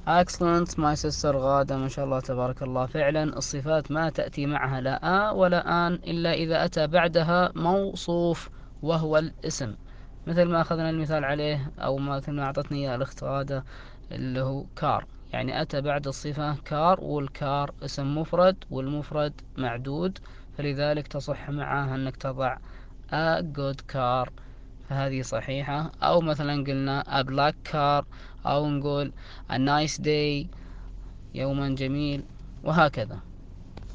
Excellent my sister غادة، ما شاء الله تبارك الله. فعلا الصفات ما تأتي معها لا ولا آن إلا إذا أتى بعدها موصوف وهو الاسم، مثل ما أخذنا المثال عليه أو مثل ما أعطتني إياه الأخت غادة اللي هو كار. يعني أتى بعد الصفة كار، والكار اسم مفرد والمفرد معدود، فلذلك تصح معه أنك تضع a good car، فهذه صحيحة. أو مثلا قلنا a black car، أو نقول a nice day، يوما جميل، وهكذا.